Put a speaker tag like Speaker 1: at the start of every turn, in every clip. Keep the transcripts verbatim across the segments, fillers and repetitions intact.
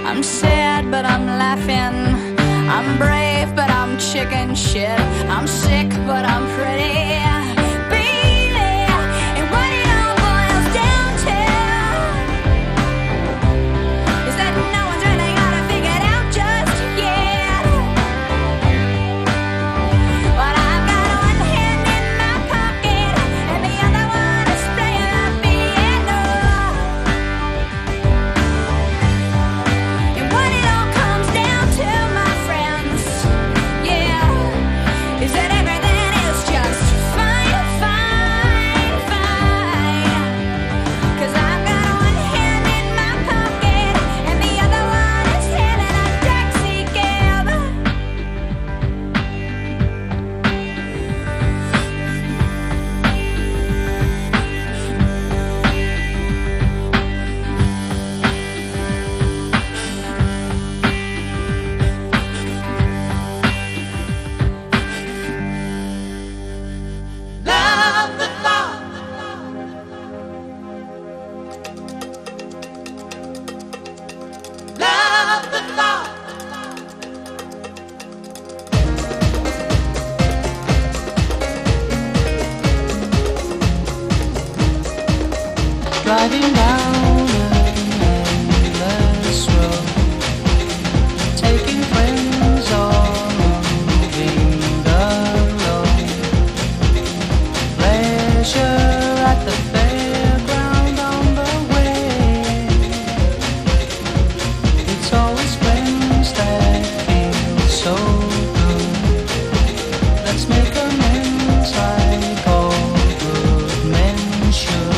Speaker 1: I'm sad, but I'm laughing. I'm brave, but I'm chicken shit. I'm sick, but I'm pretty.
Speaker 2: Driving down an endless road, taking friends or moving alone. Pleasure at the fairground on the way. It's always friends that feel so good. Let's make amends like all good men should.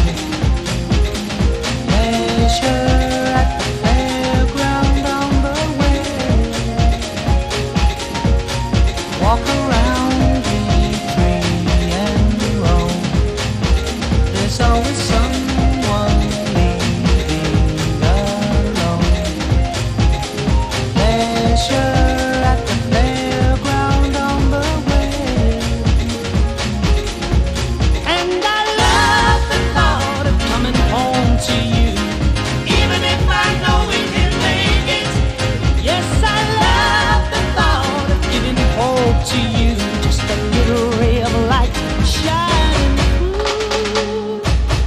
Speaker 2: At the fairground on the way, walk around, be free and roam. There's always someone leaving alone. Pleasure at the fairground on the way, and I love the thought of coming home to you. To you, just a little ray of light shining through.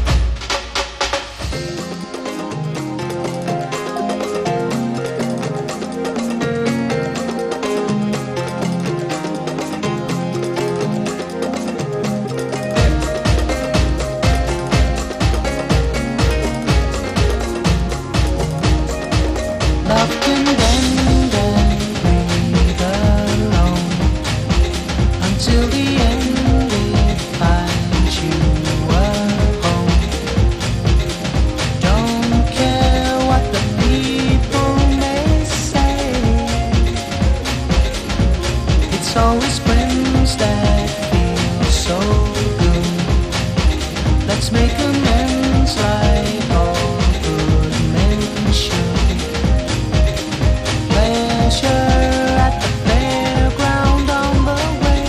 Speaker 2: Love can bend and breathe alone till the end it finds you at home. Don't care what the people may say. It's always friends that feel so good. Let's make amends like all good men should. Pleasure at the fairground on the way.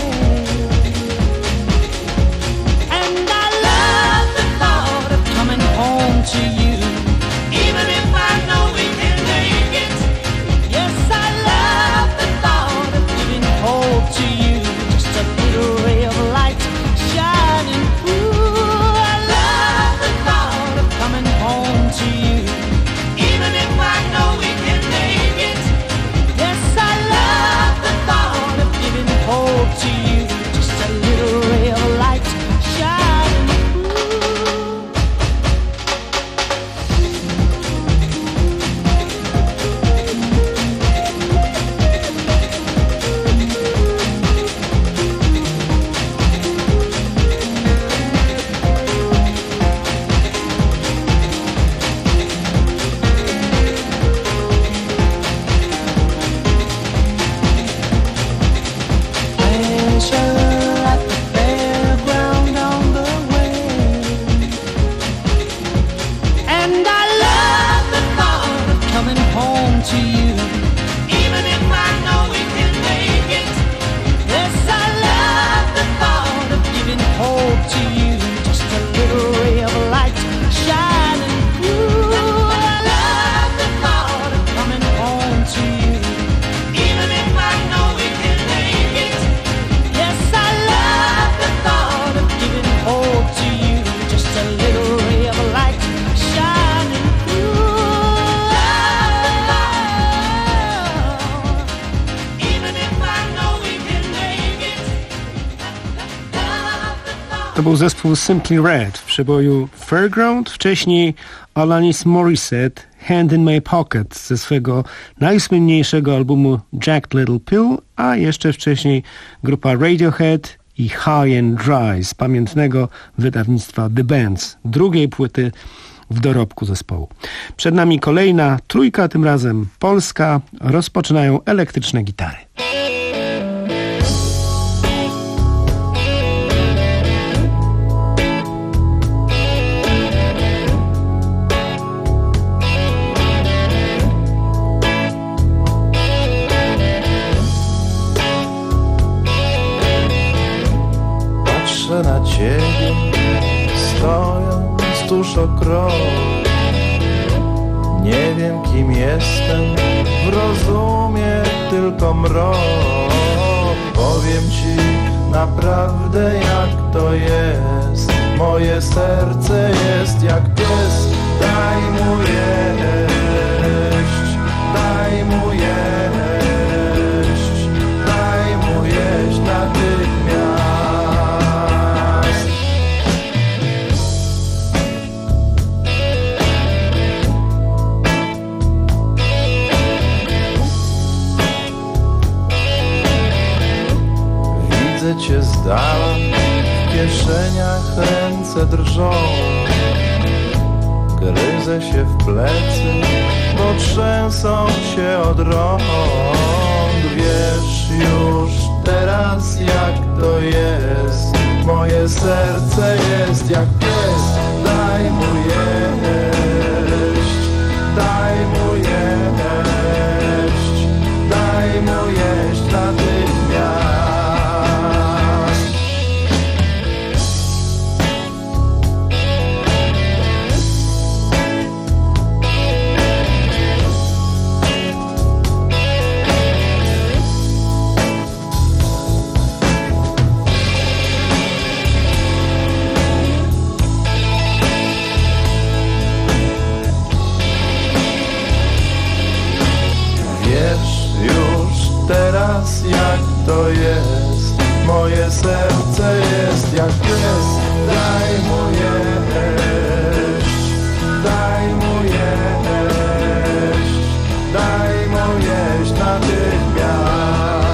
Speaker 2: To you, even if I know we can make it. Yes, I love the thought of giving hope to you, just a little ray of light shining through. I love the thought of coming home to you, even if I know we can make it. Yes, I love the thought of giving hope to you, just a little ray of light shining through. At the fairground on the way, and I love the thought of coming home to you, even if I know we can make it. Yes, I love the thought of giving hope to you, just a little ray of light shining through. I love the thought of coming home.
Speaker 3: To był zespół Simply Red w przeboju Fairground, wcześniej Alanis Morissette Hand in My Pocket ze swego najsłynniejszego albumu Jagged Little Pill, a jeszcze wcześniej grupa Radiohead i High and Dry z pamiętnego wydawnictwa The Bands, drugiej płyty w dorobku zespołu. Przed nami kolejna trójka, tym razem polska. Rozpoczynają Elektryczne Gitary.
Speaker 4: Patrzę na ciebie, stojąc tuż o krok. Nie wiem, kim jestem, zrozumie tylko mrok. Powiem ci naprawdę, jak to jest. Moje serce jest jak pies. Daj mu jeść, daj mu jeść, daj mu jeść natychmiast. Widzę cię z dala, w kieszeniach ręce drżą. Gryzę się w plecy, bo trzęsą się od rąk. Wiesz już teraz, jak to jest. Moje serce jest jak pies. Daj mu jeść, daj mu jeść, daj mu jeść natychmiast. Teraz jak to jest, moje serce jest jak pies. Daj mu jeść, daj mu jeść, daj mu jeść natychmiast.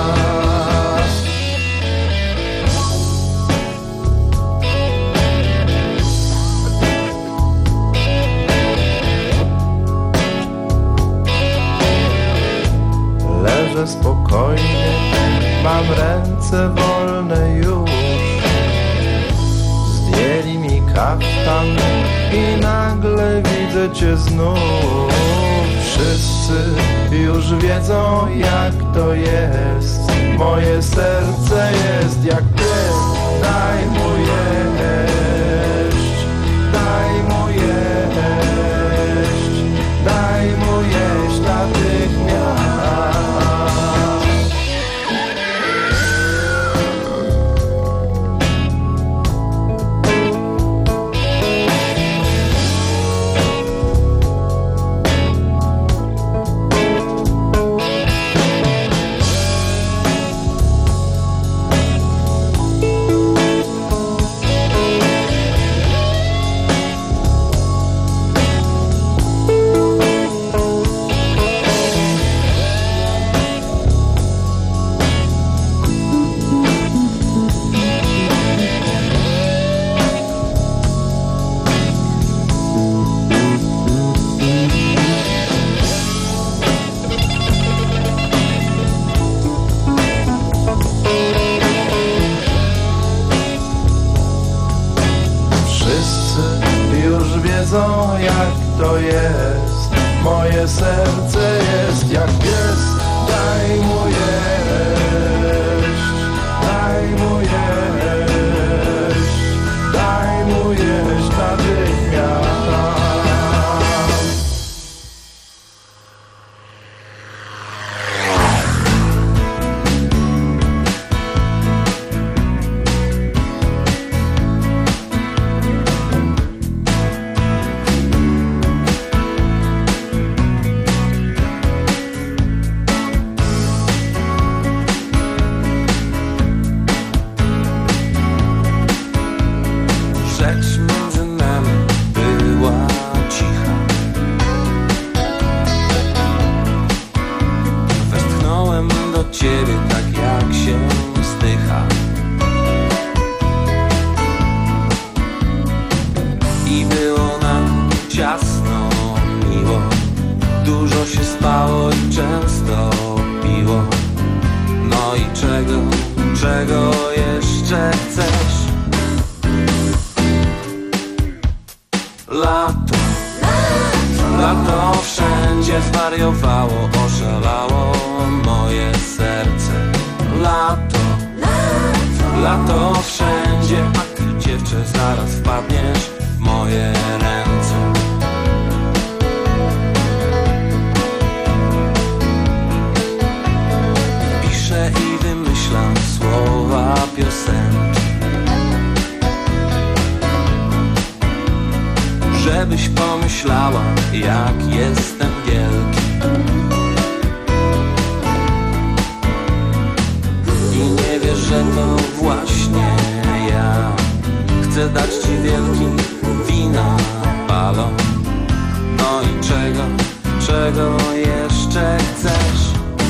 Speaker 4: Leżę spokojnie, mam ręce wolne już. Zdjęli mi kaftan i nagle widzę cię znów. Wszyscy już wiedzą, jak to jest. Moje serce jest jak pies. Daj mu jeść, daj mu jeść, daj mu jeść natychmiast.
Speaker 5: często piło. No i czego, czego jeszcze chcesz? Lato, lato wszędzie zwariowało, oszalało moje serce. Lato, lato wszędzie, a ty dziewczę zaraz wpadniesz w moje ręce. Piszę i wymyślam słowa piosenki, żebyś pomyślała, jak jestem wielki. I nie wiesz, że to właśnie ja chcę dać ci wielki wina balon. No i czego, czego jeszcze chcesz?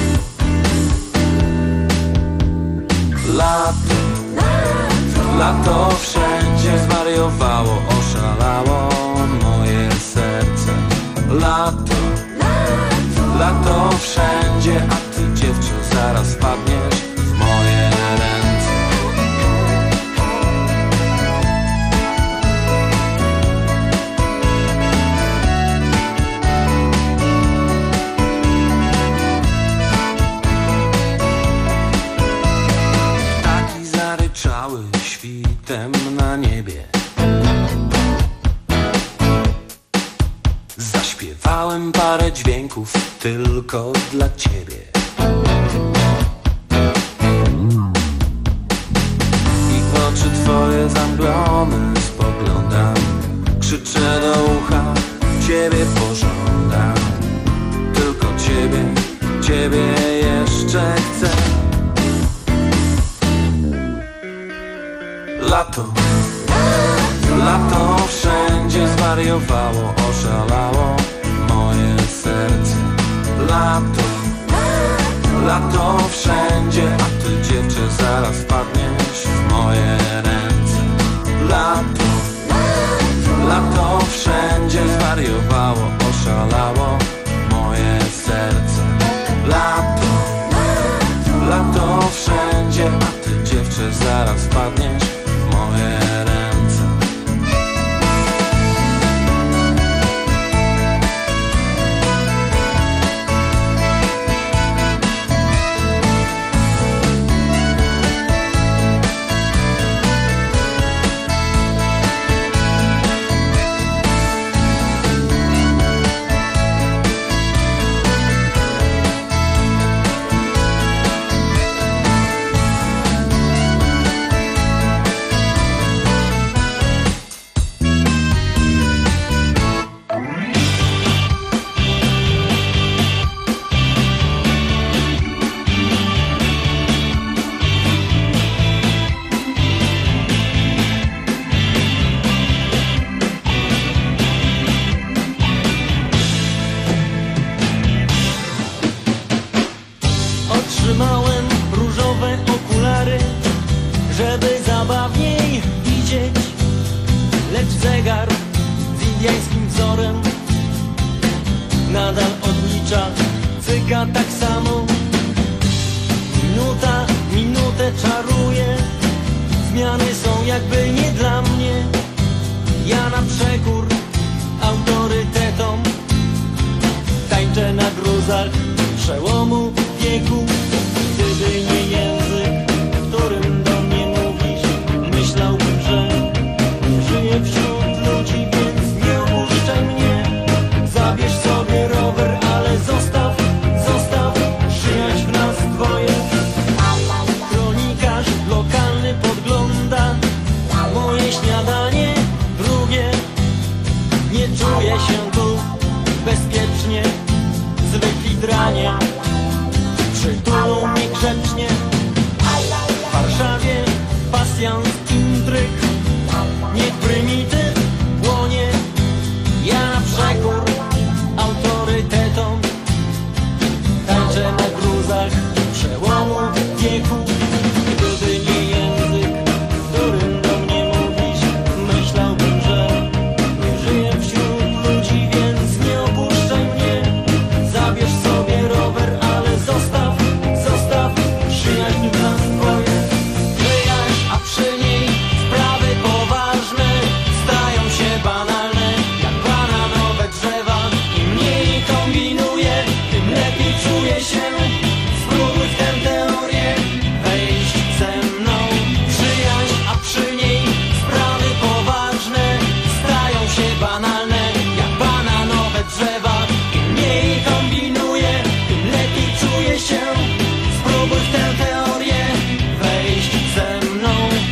Speaker 5: Lato, lato wszędzie zwariowało, oszalało moje serce. Lato, lato wszędzie, a ty dziewczę zaraz wpadniesz w moje ręce. Ptaki zaryczały świtem na niebie. Zaśpiewałem parę dźwięków tylko dla ciebie. I w oczy twoje zamglone spoglądam, krzyczę do ucha, ciebie pożądam. Tylko ciebie, ciebie jeszcze chcę. Lato, lato wszędzie zwariowało, oszalało moje serce. Lato, lato wszędzie, a ty dziewczę zaraz wpadniesz w moje ręce. Lato, lato wszędzie zwariowało, oszalało moje serce. Lato, lato wszędzie, a ty dziewczę zaraz wpadniesz w moje ręce.
Speaker 2: Otrzymałem różowe okulary, żeby zabawniej widzieć, lecz zegar z indyjskim wzorem nadal odlicza, cyka tak samo. Minuta minutę czaruje, zmiany są jakby nie dla mnie. Ja na przekór autorytetom tańczę na gruzach przełomu wieku. Gdyby nie język, którym do mnie mówisz, myślałbym, że nie żyję wśród ludzi, więc nie opuszczaj mnie. Zabierz sobie rower, ale zostaw, zostaw przyjaźń w nas dwoje. Kronikarz lokalny podgląda moje śniadanie drugie. Nie czuję się tu bezpiecznie, zwykli dranie przytulą mnie grzecznie. W Warszawie pasjans, intryg, niech prymityw płonie. Ja na przekór autorytetom tańczę na gruzach przełomu wieku. Gdyby nie język, którym do mnie mówisz, myślałbym, że nie żyję wśród ludzi, więc nie opuszczaj mnie. Zabierz sobie rower,
Speaker 5: czuję się. Spróbuj w tę teorię wejść ze mną. Przyjaźń, a przy niej sprawy poważne stają się banalne, jak bananowe drzewa. Im mniej kombinuję, tym lepiej czuję się. Spróbuj w tę teorię wejść ze mną.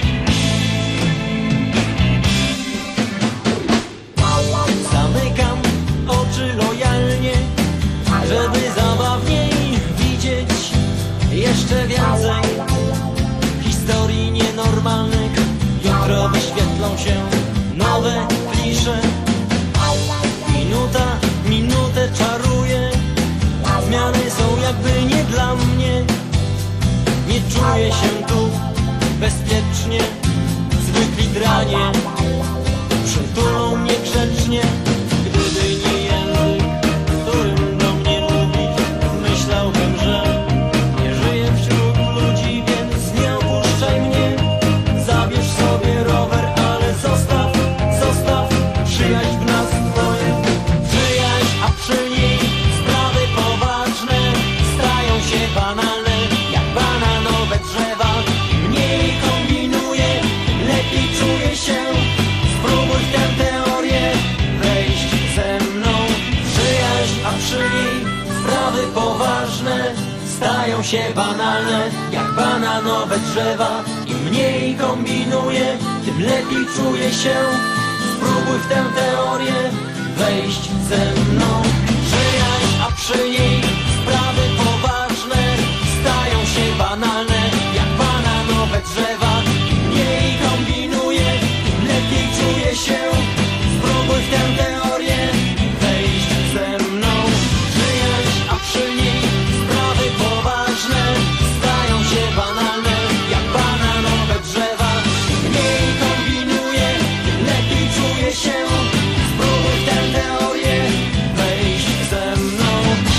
Speaker 5: Zamykam oczy lojalnie, żeby zabawniej widzieć jeszcze więcej historii nienormalnych. Jutro wyświetlą się nowe klisze. Minuta, minutę czaruje. Zmiany są jakby nie dla mnie. Nie czuję się tu bezpiecznie. Zwykli dranie przytulą mnie grzecznie. Gdyby nie język, którym do mnie mówić, myślałbym, że nie żyję wśród ludzi, więc nie opuszczaj mnie. Zabierz sobie rower, ale zostaw, zostaw przyjaźń w nas dwoje. Przyjaźń, a przy niej sprawy poważne stają się banalne, jak bananowe drzewa. Im mniej kombinuję, lepiej czuję się. Spróbuj w tę teorię wejść ze mną. Przyjaźń, a przy niej sprawy poważne stają się banalne, jak bananowe drzewa. Im mniej kombinuję, tym lepiej czuję się. Spróbuj w tę teorię wejść ze mną. Przyjaźń, a przy niej sprawy poważne stają się banalne, jak bananowe drzewa. Im mniej kombinuję, tym lepiej czuję się. Spróbuj w tę teorię wejść ze mną. Przyjaźń, a przy niej sprawy poważne stają się banalne, jak bananowe drzewa. Im mniej kombinuję, tym lepiej czuję się. Spróbuj w tę teorię wejść ze mną.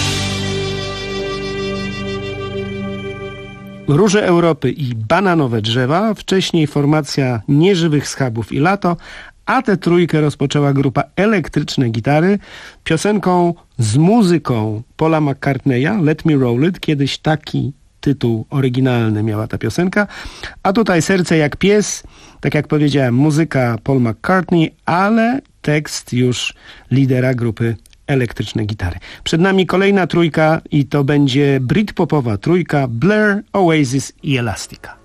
Speaker 3: Róże Europy i bananowe drzewa, wcześniej formacja Nieżywych Schabów i Lato, a tę trójkę rozpoczęła grupa Elektryczne Gitary piosenką z muzyką Paula McCartneya, Let Me Roll It. Kiedyś taki tytuł oryginalny miała ta piosenka, a tutaj Serce jak pies, tak jak powiedziałem, muzyka Paul McCartney, ale tekst już lidera grupy Elektryczne Gitary. Przed nami kolejna trójka i to będzie britpopowa trójka Blur, Oasis i Elastica.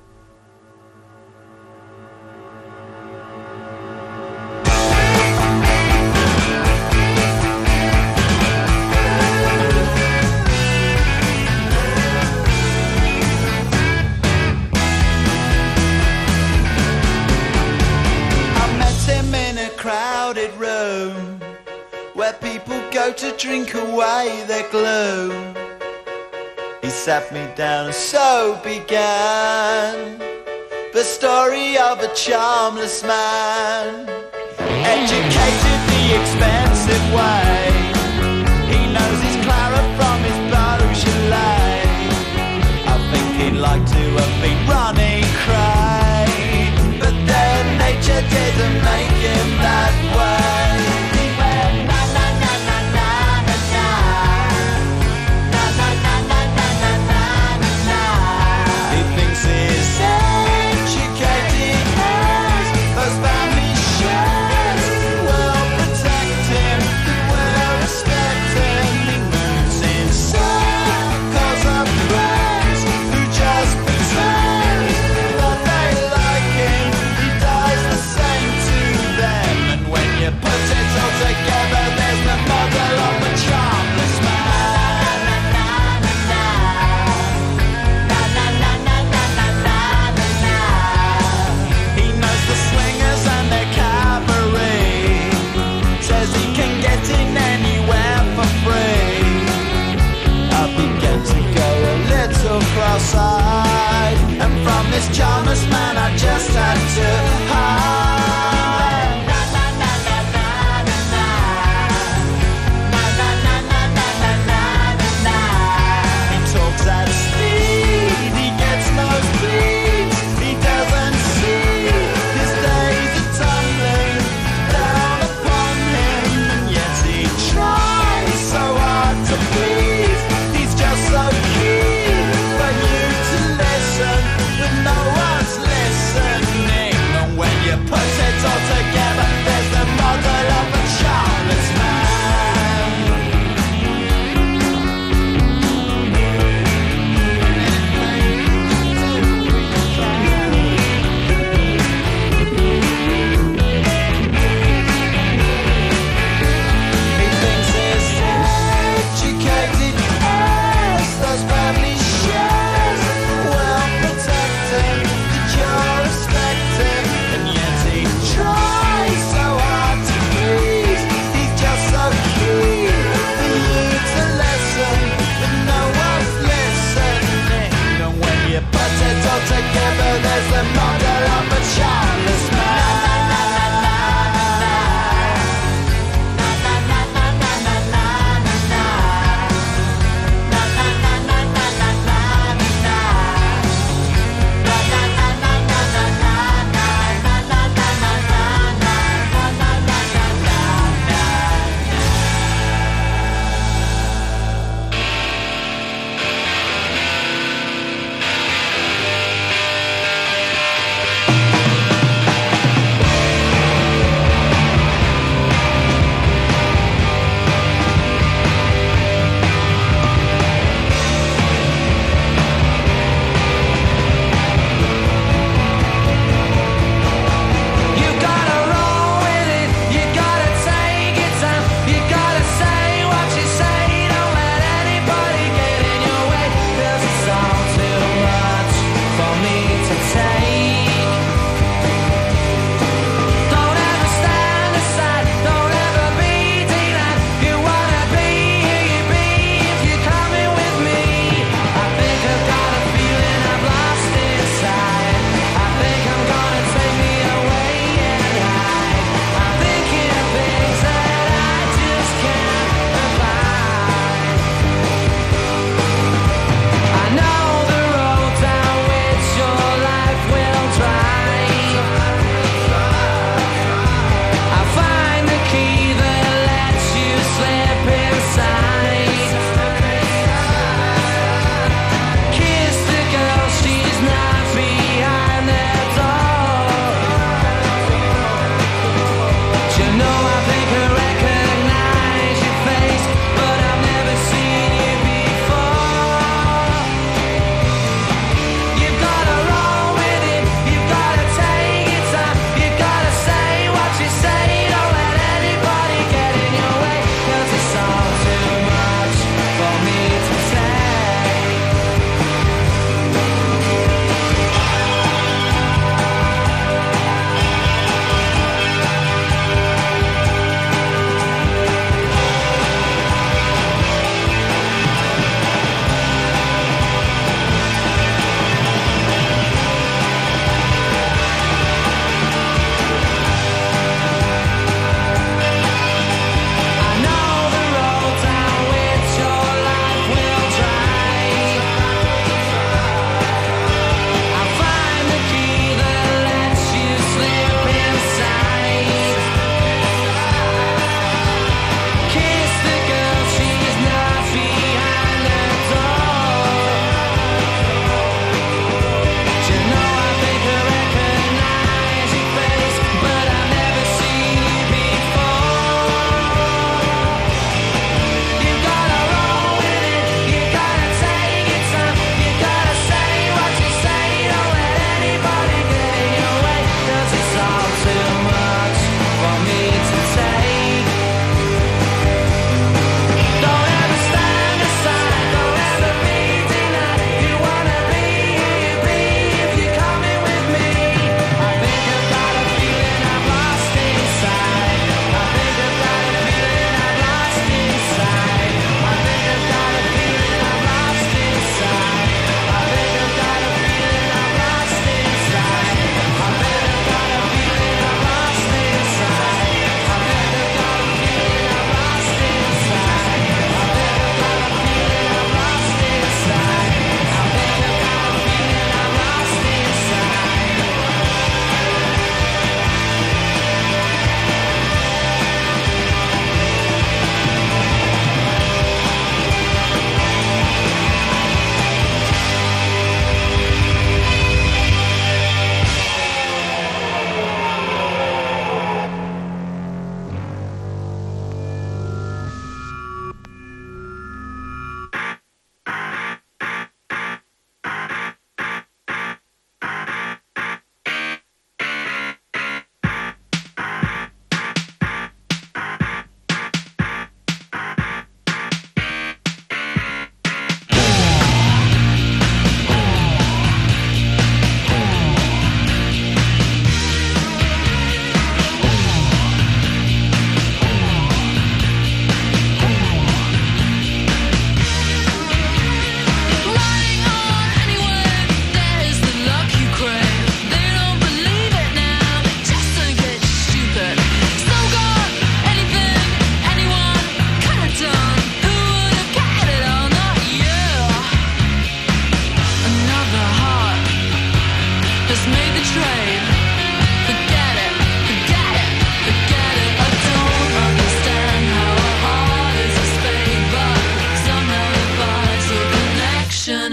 Speaker 6: I met him in a crowded room where people go to drink away their gloom. He sat me down and so began the story of a charmless man, educated the expensive way. He knows his Clara from his Beaujolais. I think he'd like to have been running cray, but then nature didn't make him that way. He went na na na na na na na na na na na na na na na. He thinks he's educated as those family shares will protect him, will respect him. He moves in circles of friends who just pretend that they like him. He does the same to them, and when you put it all together, there's the model of a charmless man. Na na na na na na na na na. He knows the swingers and their cabaret, says he can get in anywhere for free. I began to go a little cross-eyed, and from this charmless man I just had to hide. Na na na na na na na. Na na na na na na na na. He talks at speed, he gets nosebleeds. He doesn't see his days are tumbling down upon him, and yet he tries so hard to please. He's just so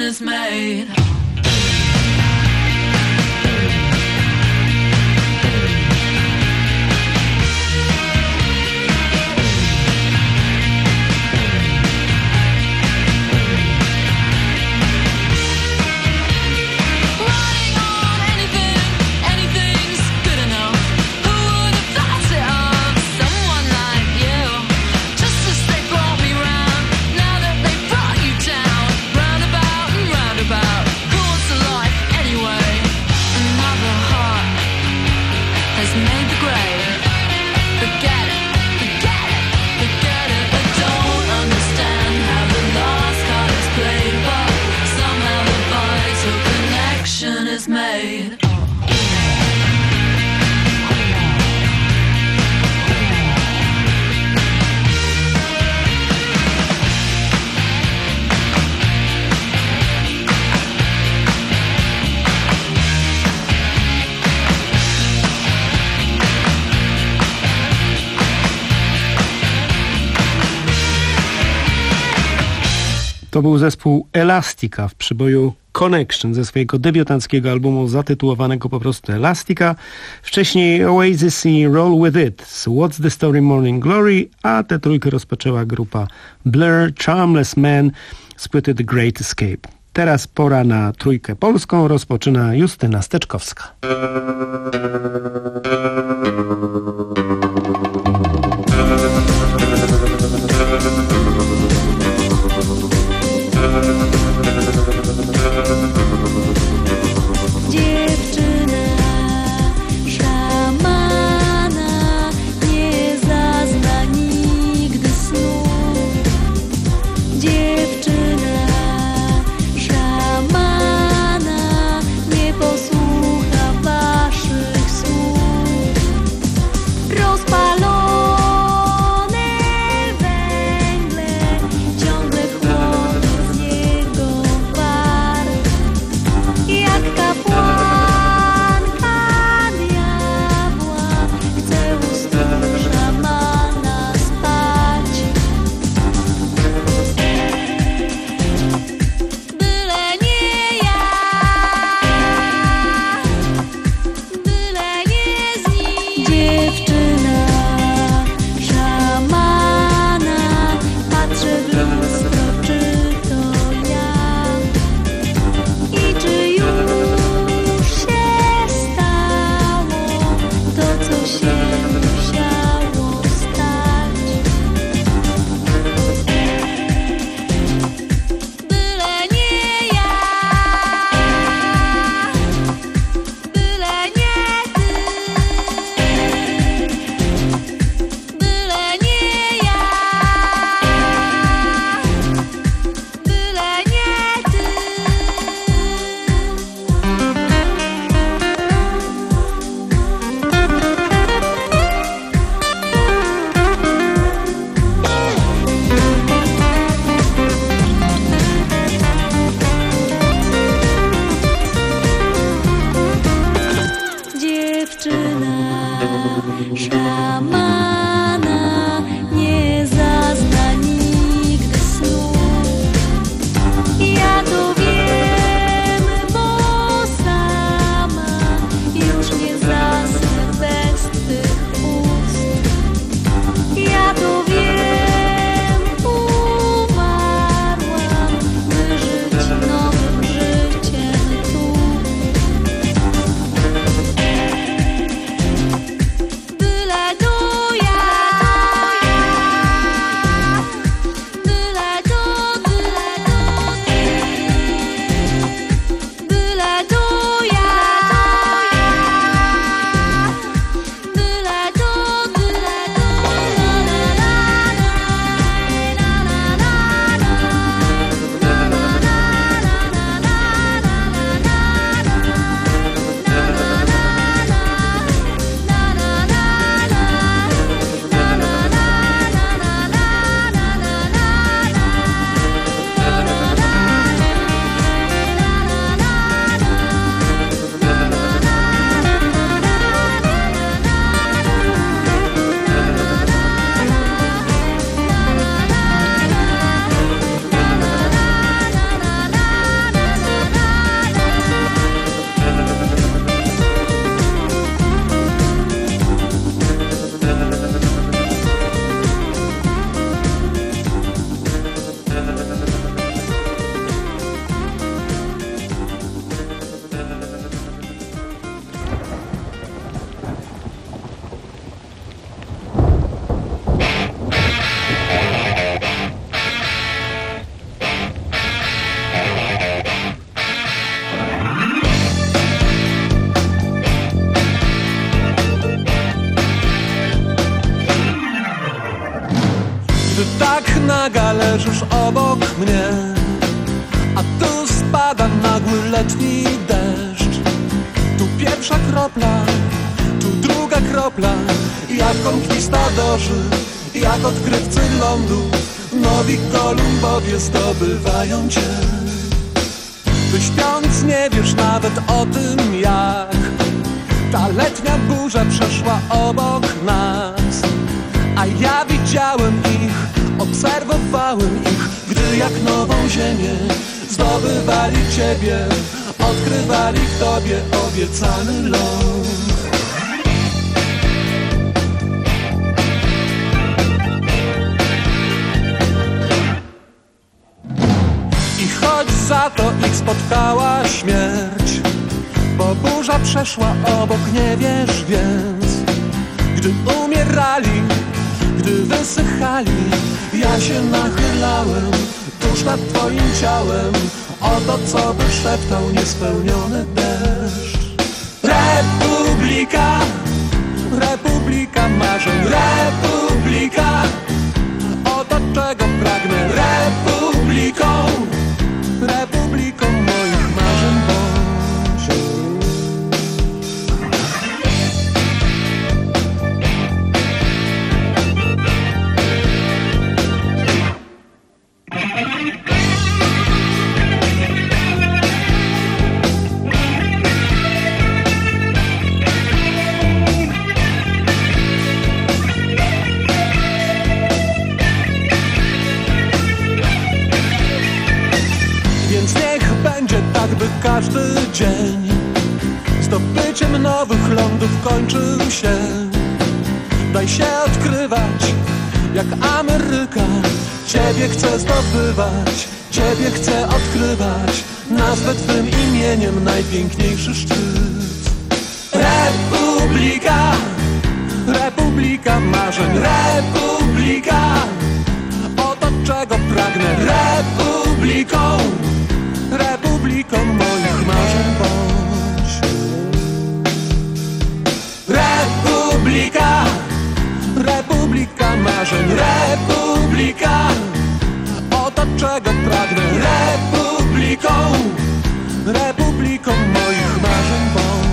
Speaker 1: is made.
Speaker 3: To był zespół Elastica w przyboju Connection ze swojego debiutanckiego albumu zatytułowanego po prostu Elastica. Wcześniej Oasis i Roll With It z What's the Story Morning Glory, a tę trójkę rozpoczęła grupa Blur, Charmless Man z płyty The Great Escape. Teraz pora na trójkę polską, rozpoczyna Justyna Steczkowska.
Speaker 7: naga leżysz obok mnie, a tu spada nagły letni deszcz. Tu pierwsza kropla, tu druga kropla, jak konkwistadorzy, jak odkrywcy lądu, nowi Kolumbowie zdobywają cię. Ty śpiąc nie wiesz nawet o tym, jak ta letnia burza przeszła obok nas. A ja widziałem ich, obserwowałem ich, gdy jak nową ziemię zdobywali ciebie, odkrywali w tobie obiecany ląd. I choć za to ich spotkała śmierć, bo burza przeszła obok, nie wiesz więc, gdy umierali, gdy wysychali, ja się nachylałem tuż nad twoim ciałem, o to, co by szeptał niespełniony deszcz. Republika, republika marzeń, republika, oto czego pragnę. Republiką, republiką moich marzeń bądź. Każdy dzień zdobyciem nowych lądów kończył się. Daj się odkrywać jak Ameryka. Ciebie chcę zdobywać, ciebie chcę odkrywać. Nazwę twym imieniem najpiękniejszy szczyt. Republika, republika marzeń, republika, oto czego pragnę. Republiką, republiką moich marzeń bądź. Republika, republika marzeń, republika, oto czego pragnę. Republiką, republiką moich marzeń bądź.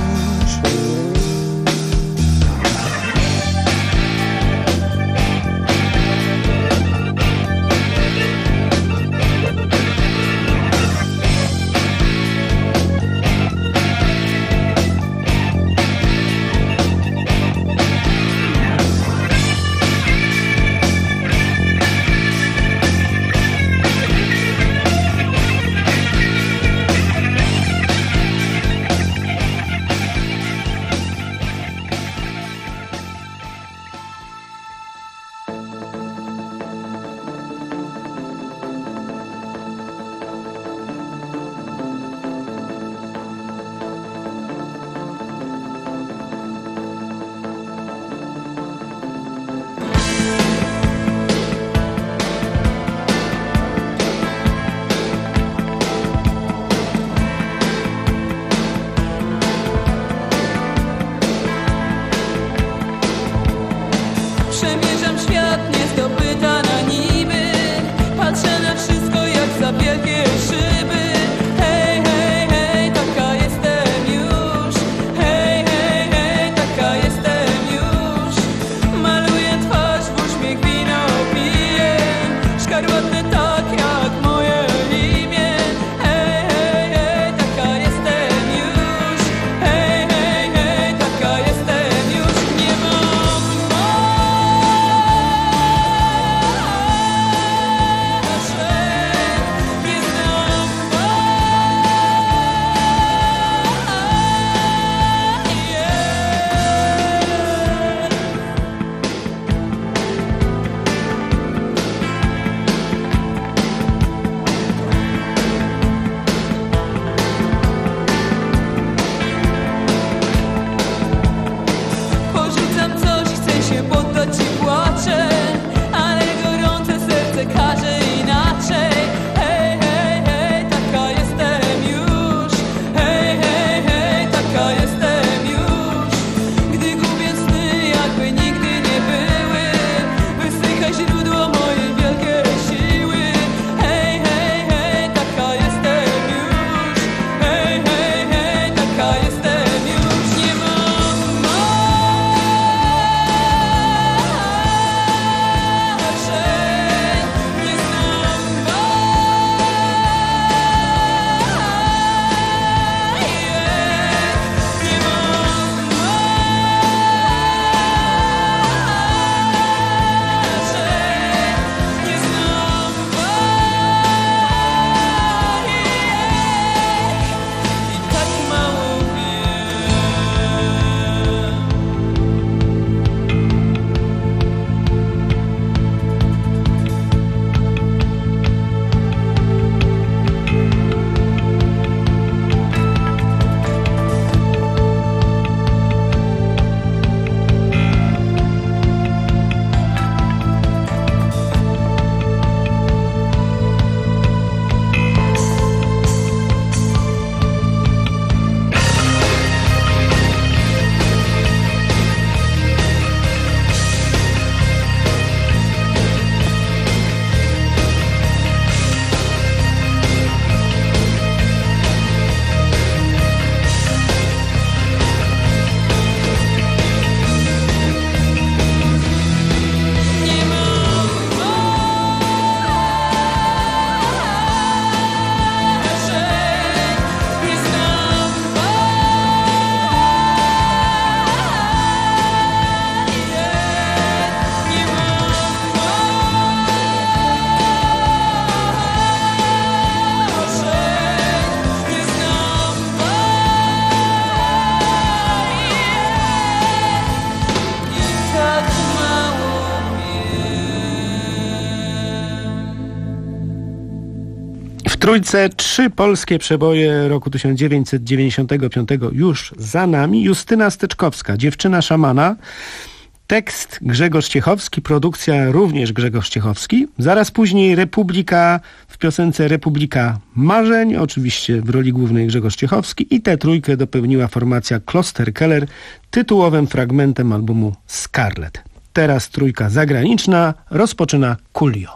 Speaker 3: trójce trzy polskie przeboje roku tysiąc dziewięćset dziewięćdziesiątego piątego już za nami. Justyna Steczkowska, Dziewczyna szamana. Tekst Grzegorz Ciechowski, produkcja również Grzegorz Ciechowski. Zaraz później Republika w piosence Republika Marzeń, oczywiście w roli głównej Grzegorz Ciechowski, i tę trójkę dopełniła formacja Kloster Keller tytułowym fragmentem albumu Scarlet. Teraz trójka zagraniczna rozpoczyna Coolio.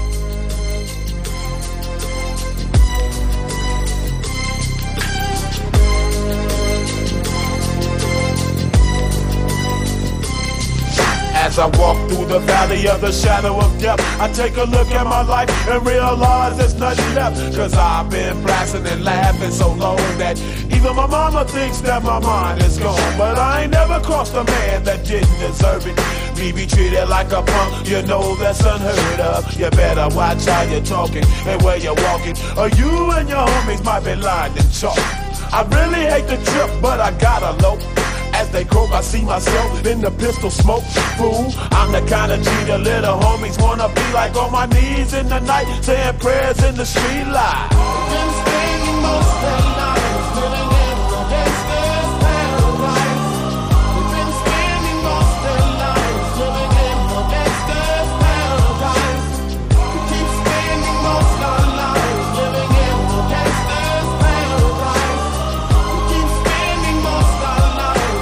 Speaker 8: As I walk through the valley of the shadow of death, I take a look at my life and realize there's nothing left. Cause I've been blasting and laughing so long that even my mama thinks that my mind is gone. But I ain't never crossed a man that didn't deserve it. Me be treated like a punk, you know that's unheard of. You better watch how you're talking and where you're walking, or you and your homies might be lying in chalk. I really hate the trip, but I gotta low. As they croak, I see myself in the pistol smoke. Fool, I'm the kind of G the little homies wanna be like, on my knees in the night, saying prayers in the street light. Been spending most of their lives living in the gangster's paradise. We've been spending most of their lives living in the gangster's paradise. We keep spending most of our lives living in the gangster's paradise. We keep spending most of our lives.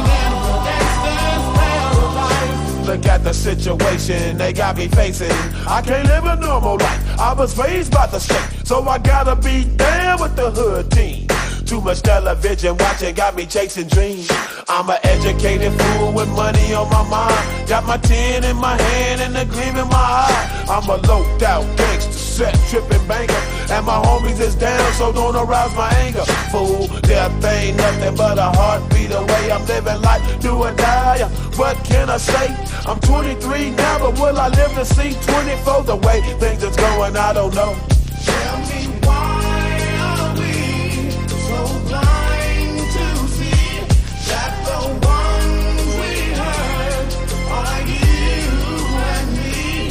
Speaker 8: Look at the situation they got me facing. I can't live a normal life. I was raised by the state, so I gotta be down with the hood team. Too much television watching got me chasing dreams. I'm an educated fool with money on my mind. Got my tin in my hand and a gleam in my eye. I'm a loped out gangster, set tripping banker, and my homies is down, so don't arouse my anger. Fool, death ain't nothing but a heartbeat away. I'm living life, do or die. What can I say? I'm twenty-three now, but will I live to see twenty-four? The way things is going, I don't know. Tell me why are we so blind to see that the ones we hurt are you and me?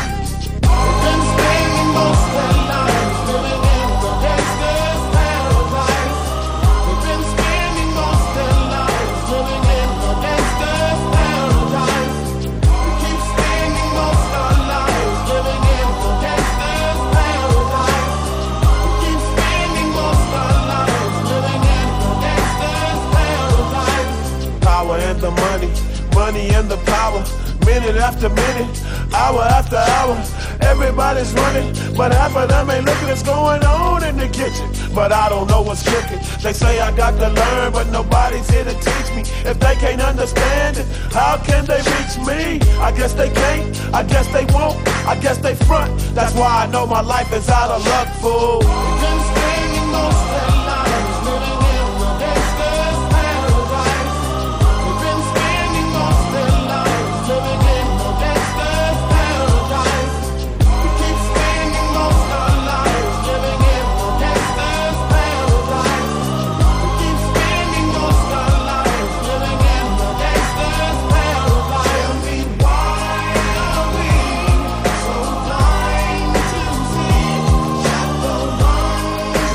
Speaker 8: We've been spending most of our lives living in the gangster's paradise. We've been spending most of our lives living in the gangster's paradise. We keep spending most of our lives living in the gangster's paradise. We keep spending most of our lives living in the gangster's paradise. Power and the money, money and the power. Minute after minute, hour after hour, everybody's running, but half of them ain't looking what's going on in the kitchen. But I don't know what's cooking. They say I got to learn, but nobody's here to teach me. If they can't understand it, how can they reach me? I guess they can't, I guess they won't, I guess they front. That's why I know my life is out of luck, fool. We've been spending most of our lives living in the gangster's paradise. We've been spending most of our lives living in the gangster's paradise. We keep spending most of our lives living in the gangster's paradise. We keep spending most of our lives living in the gangster's paradise. Tell me why are we so blind to see that the ones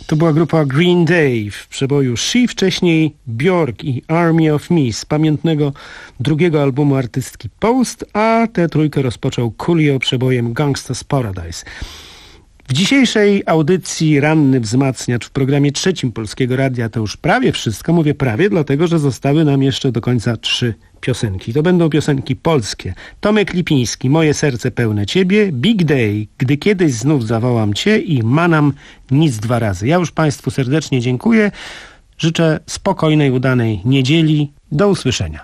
Speaker 3: To była grupa Green Day w przeboju She, wcześniej Björk i Army of Me z pamiętnego drugiego albumu artystki Post, a tę trójkę rozpoczął Coolio przebojem Gangsta's Paradise. W dzisiejszej audycji Ranny Wzmacniacz w programie trzecim Polskiego Radia to już prawie wszystko. Mówię prawie, dlatego że zostały nam jeszcze do końca trzy piosenki. To będą piosenki polskie. Tomek Lipiński, Moje serce pełne ciebie, Big Day, Gdy kiedyś znów zawołam cię i Manam nic dwa razy. Ja już Państwu serdecznie dziękuję. Życzę spokojnej, udanej niedzieli. Do usłyszenia.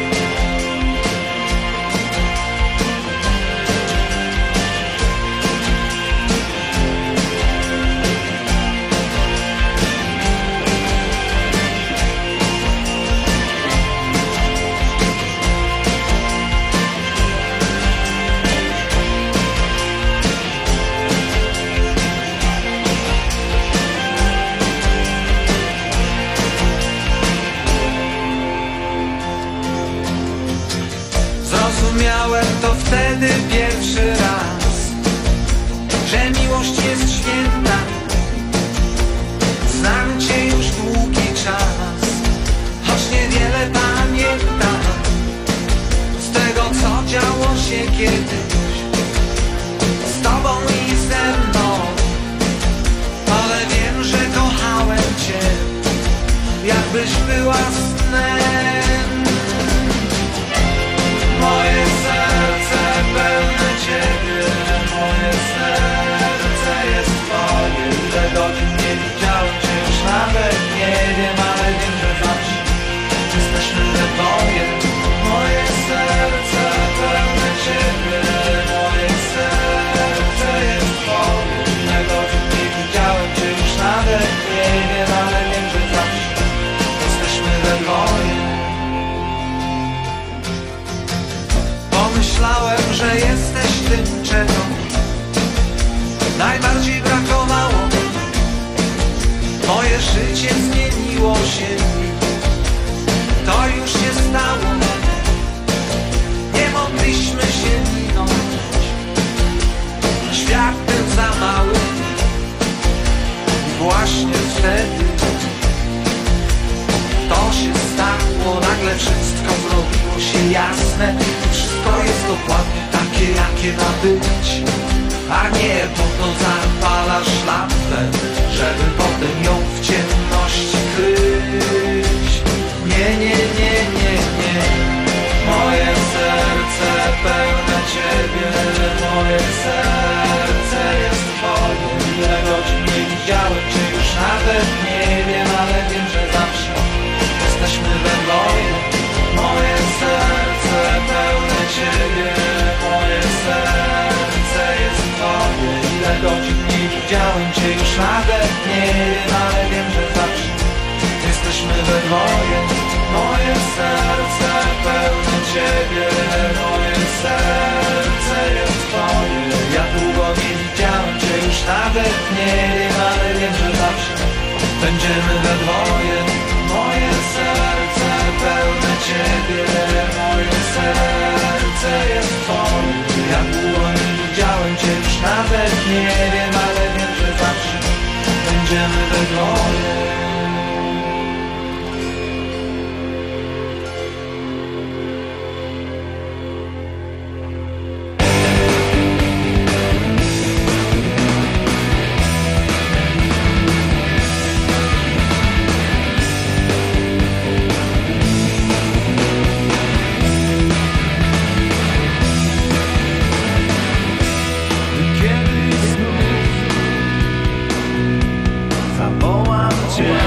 Speaker 5: Zrozumiałem to wtedy pierwszy raz, że miłość jest święta. Znam cię już długi czas, choć niewiele pamiętam z tego, co działo się kiedyś z tobą i ze mną. Ale wiem, że kochałem cię, jakbyś była snem. Moje serce pełne ciebie, moje serce jest twoje. Ile godzin nie widziałem cię, już nawet nie wiem, ale wiem, że zawsze jesteśmy we dwoje. Moje serce pełne ciebie, moje serce jest twoje. Ile godzin nie widziałem cię, już nawet nie wiem, ale wiem, że zawsze jesteśmy we dwoje. Myślałem, że jesteś tym, czego najbardziej brakowało. Moje życie zmieniło się, to już się stało. Nie mogliśmy się minąć, świat był za mały. I właśnie wtedy to się stało. Nagle wszystko zrobiło się jasne. To jest dokładnie takie, jakie ma być. A nie po to zapalasz lampę, żeby potem ją w ciemności kryć. Nie, nie, nie, nie, nie. Moje serce pełne ciebie, moje serce jest twoje. Ile godzin nie widziałem cię, już nawet nie wiem, ale wiem, że zawsze jesteśmy we dwoje. Moje serce pełne ciebie, moje serce jest twoje. Ile godzin nie widziałem cię, już nawet nie wiem, ale wiem, że zawsze jesteśmy we dwoje. Moje serce pełne ciebie, moje serce jest twoje. Ja długo nie widziałem cię, już nawet nie wiem, ale wiem, że zawsze będziemy we dwoje. Moje serce pełne ciebie, moje serce jest twoje. Ja długo nie widziałem cię, już nawet nie wiem, ale wiem, że zawsze będziemy we dwoje.
Speaker 4: Zawołam cię.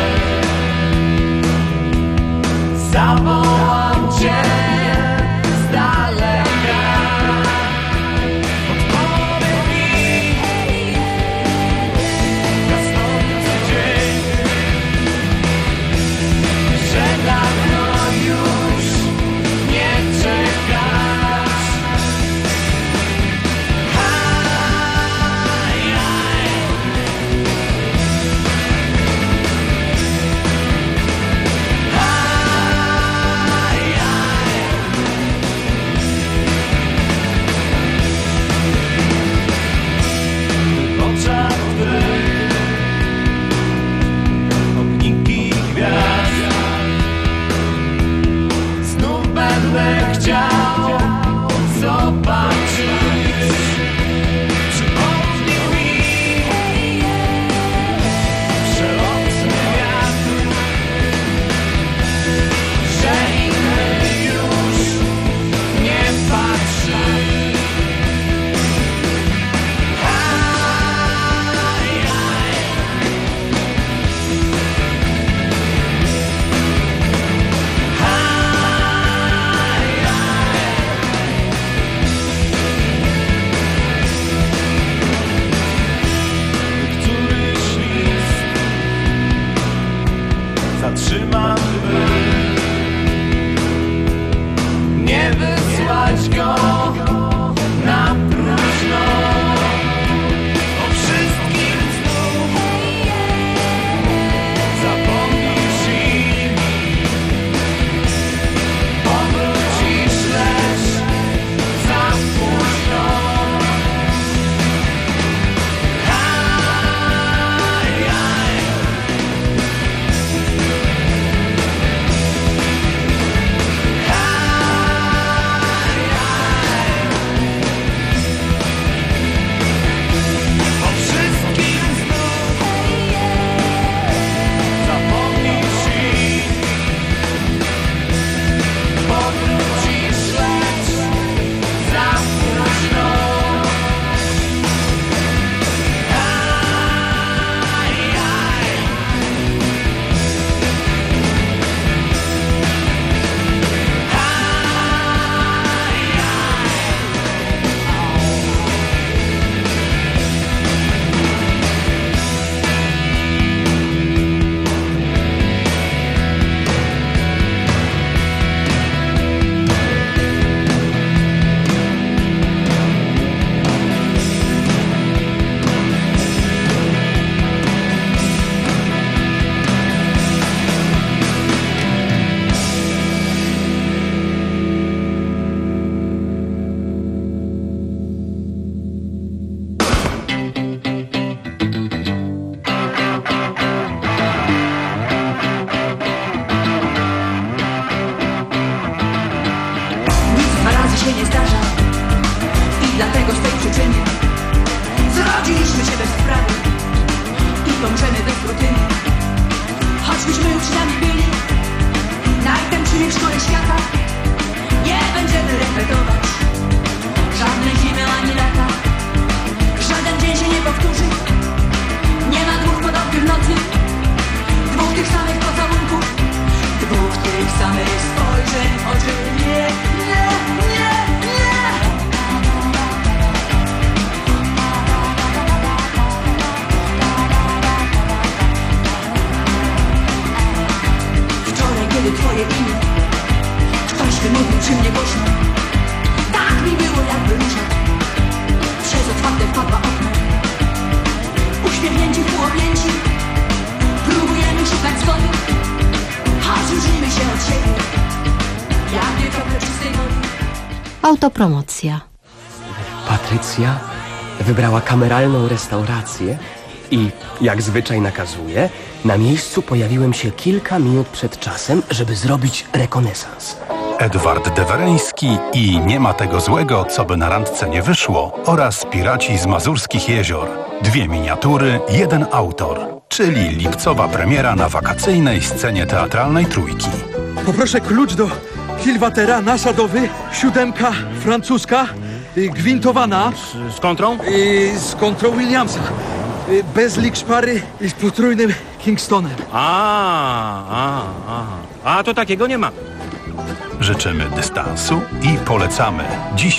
Speaker 9: moje imię. Ktoś wymówił przy mnie głośno. Tak mi było jakby róża. Przez otwarte wpadła okno. Uśmiechnięci, półobjęci. Próbujemy szukać zgody. A różnimy się od siebie. Jak nie trochę czystej wody.
Speaker 10: Autopromocja.
Speaker 11: Patrycja wybrała kameralną restaurację i, jak zwyczaj nakazuje, na miejscu pojawiłem się kilka minut przed czasem, żeby zrobić rekonesans.
Speaker 12: Edward Dewereński i Nie ma tego złego, co by na randce nie wyszło oraz Piraci z Mazurskich Jezior. Dwie miniatury, jeden autor, czyli lipcowa premiera na wakacyjnej scenie teatralnej Trójki.
Speaker 13: Poproszę klucz do kilwatera, nasadowy, siódemka francuska, y, gwintowana.
Speaker 14: Z, z kontrą?
Speaker 13: Y, z kontrą Williamsa. Y, bez lik szpary i z potrójnym Kingstonem.
Speaker 14: A, a, a, a to takiego nie ma.
Speaker 12: Życzymy dystansu i polecamy dziś